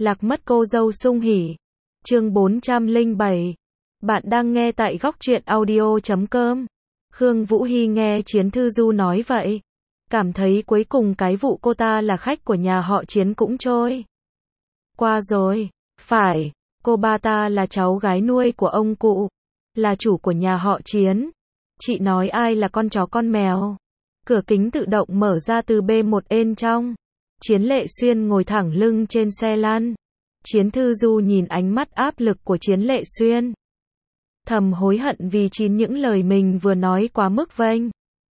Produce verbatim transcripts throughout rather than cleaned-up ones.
Lạc mất cô dâu sung hỉ. Chương bốn trăm lẻ bảy. Bạn đang nghe tại góc truyện audio chấm com. Khương Vũ Hy nghe Chiến Thư Du nói vậy, cảm thấy cuối cùng cái vụ cô ta là khách của nhà họ Chiến cũng trôi qua rồi. Phải, cô ba ta là cháu gái nuôi của ông cụ, là chủ của nhà họ Chiến. Chị nói ai là con chó con mèo? Cửa kính tự động mở ra từ bê một ên trong. Chiến Lệ Xuyên ngồi thẳng lưng trên xe lăn. Chiến Thư Du nhìn ánh mắt áp lực của Chiến Lệ Xuyên, thầm hối hận vì chín những lời mình vừa nói quá mức vênh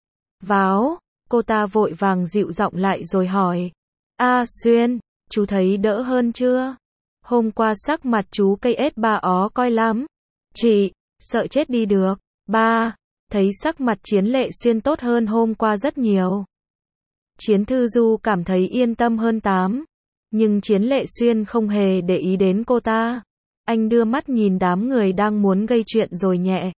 váo. Cô ta vội vàng dịu giọng lại rồi hỏi: A Xuyên, chú thấy đỡ hơn chưa? Hôm qua sắc mặt chú cây ết ba ó coi lắm. Chị, sợ chết đi được. Ba, thấy sắc mặt Chiến Lệ Xuyên tốt hơn hôm qua rất nhiều. Chiến Thư Du cảm thấy yên tâm hơn tám. Nhưng Chiến Lệ Xuyên không hề để ý đến cô ta. Anh đưa mắt nhìn đám người đang muốn gây chuyện rồi nhẹ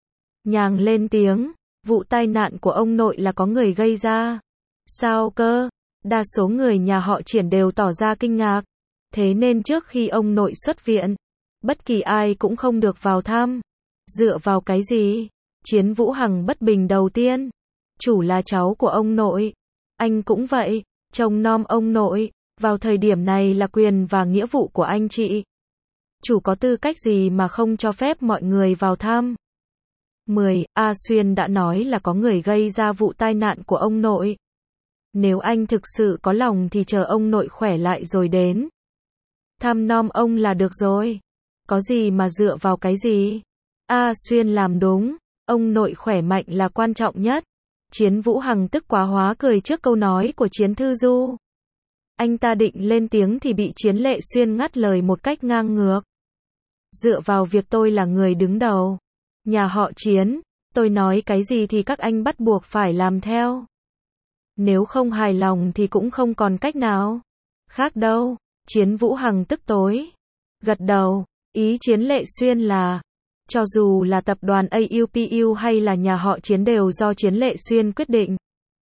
nhàng lên tiếng: vụ tai nạn của ông nội là có người gây ra. Sao cơ? Đa số người nhà họ Triển đều tỏ ra kinh ngạc. Thế nên trước khi ông nội xuất viện, bất kỳ ai cũng không được vào thăm. Dựa vào cái gì? Chiến Vũ Hằng bất bình đầu tiên. Chủ là cháu của ông nội. Anh cũng vậy, trông nom ông nội. Vào thời điểm này là quyền và nghĩa vụ của anh chị. Chủ có tư cách gì mà không cho phép mọi người vào thăm? mười. A Xuyên đã nói là có người gây ra vụ tai nạn của ông nội. Nếu anh thực sự có lòng thì chờ ông nội khỏe lại rồi đến thăm nom ông là được rồi. Có gì mà dựa vào cái gì? A Xuyên làm đúng, ông nội khỏe mạnh là quan trọng nhất. Chiến Vũ Hằng tức quá hóa cười trước câu nói của Chiến Thư Du. Anh ta định lên tiếng thì bị Chiến Lệ Xuyên ngắt lời một cách ngang ngược. Dựa vào việc tôi là người đứng đầu nhà họ Chiến, tôi nói cái gì thì các anh bắt buộc phải làm theo. Nếu không hài lòng thì cũng không còn cách nào khác đâu. Chiến Vũ Hằng tức tối gật đầu. Ý Chiến Lệ Xuyên là, cho dù là tập đoàn a u pê u hay là nhà họ Chiến đều do Chiến Lệ Xuyên quyết định.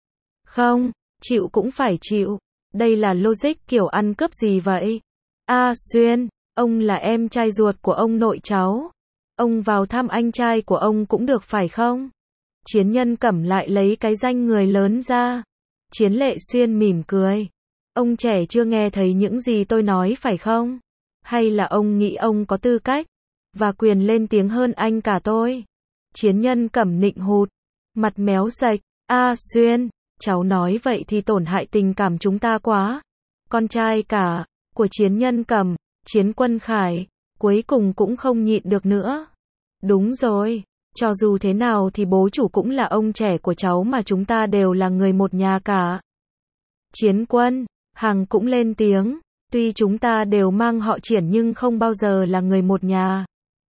Không, chịu cũng phải chịu. Đây là logic kiểu ăn cướp gì vậy? A Xuyên, ông là em trai ruột của ông nội cháu. Ông vào thăm anh trai của ông cũng được phải không? Chiến Nhân Cẩm lại lấy cái danh người lớn ra. Chiến Lệ Xuyên mỉm cười. Ông trẻ chưa nghe thấy những gì tôi nói phải không? Hay là ông nghĩ ông có tư cách và quyền lên tiếng hơn anh cả tôi? Chiến Nhân Cẩm nịnh hụt, mặt méo sạch. A Xuyên, cháu nói vậy thì tổn hại tình cảm chúng ta quá. Con trai cả của Chiến Nhân Cẩm, Chiến Quân Khải, cuối cùng cũng không nhịn được nữa. Đúng rồi, cho dù thế nào thì bố chủ cũng là ông trẻ của cháu mà, chúng ta đều là người một nhà cả. Chiến Quân Hằng cũng lên tiếng, tuy chúng ta đều mang họ Triển nhưng không bao giờ là người một nhà.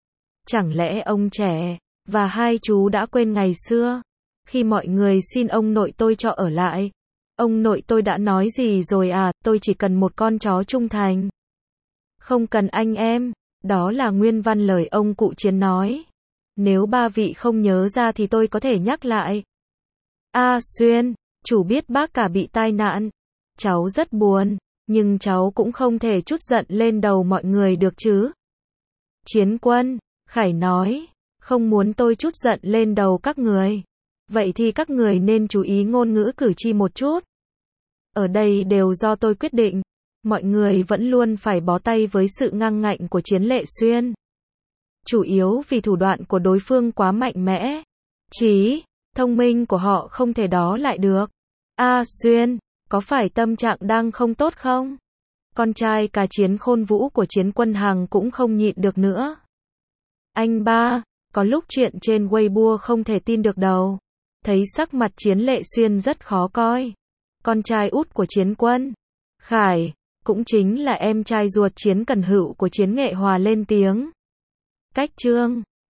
Chẳng lẽ ông trẻ và hai chú đã quên ngày xưa, khi mọi người xin ông nội tôi cho ở lại? Ông nội tôi đã nói gì rồi à? Tôi chỉ cần một con chó trung thành, không cần anh em. Đó là nguyên văn lời ông cụ Chiến nói. Nếu ba vị không nhớ ra thì tôi có thể nhắc lại. A Xuyên, chủ biết bác cả bị tai nạn. Cháu rất buồn, nhưng cháu cũng không thể trút giận lên đầu mọi người được chứ. Chiến Quân Khải nói, không muốn tôi trút giận lên đầu các người. Vậy thì các người nên chú ý ngôn ngữ cử chỉ một chút. Ở đây đều do tôi quyết định. Mọi người vẫn luôn phải bó tay với sự ngang ngạnh của Chiến Lệ Xuyên. Chủ yếu vì thủ đoạn của đối phương quá mạnh mẽ. Trí thông minh của họ không thể đó lại được. A Xuyên, có phải tâm trạng đang không tốt không? Con trai cả Chiến Khôn Vũ của Chiến Quân Hằng cũng không nhịn được nữa. Anh ba, có lúc chuyện trên Weibo không thể tin được đâu. Thấy sắc mặt Chiến Lệ Xuyên rất khó coi. Con trai út của Chiến Quân Khải, cũng chính là em trai ruột Chiến Cần Hữu của Chiến Nghệ Hòa lên tiếng. Cách chương